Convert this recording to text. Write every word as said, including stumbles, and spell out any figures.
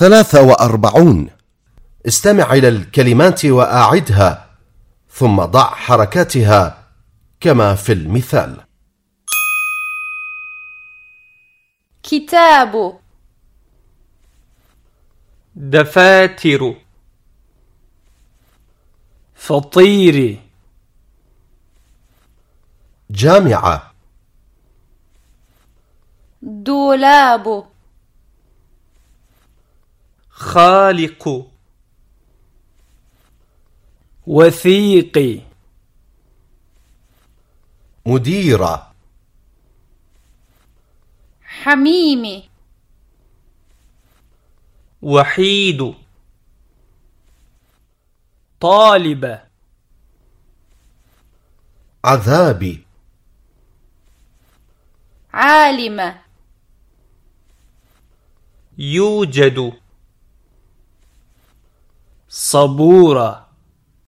ثلاثة وأربعون. استمع إلى الكلمات وأعدها، ثم ضع حركاتها كما في المثال. كتاب، دفاتر، فطير، جامعة، دولاب، خالق، وثيق، مديرة، حميم، وحيد، طالب، عذابي، عالم، يوجد، صبورة،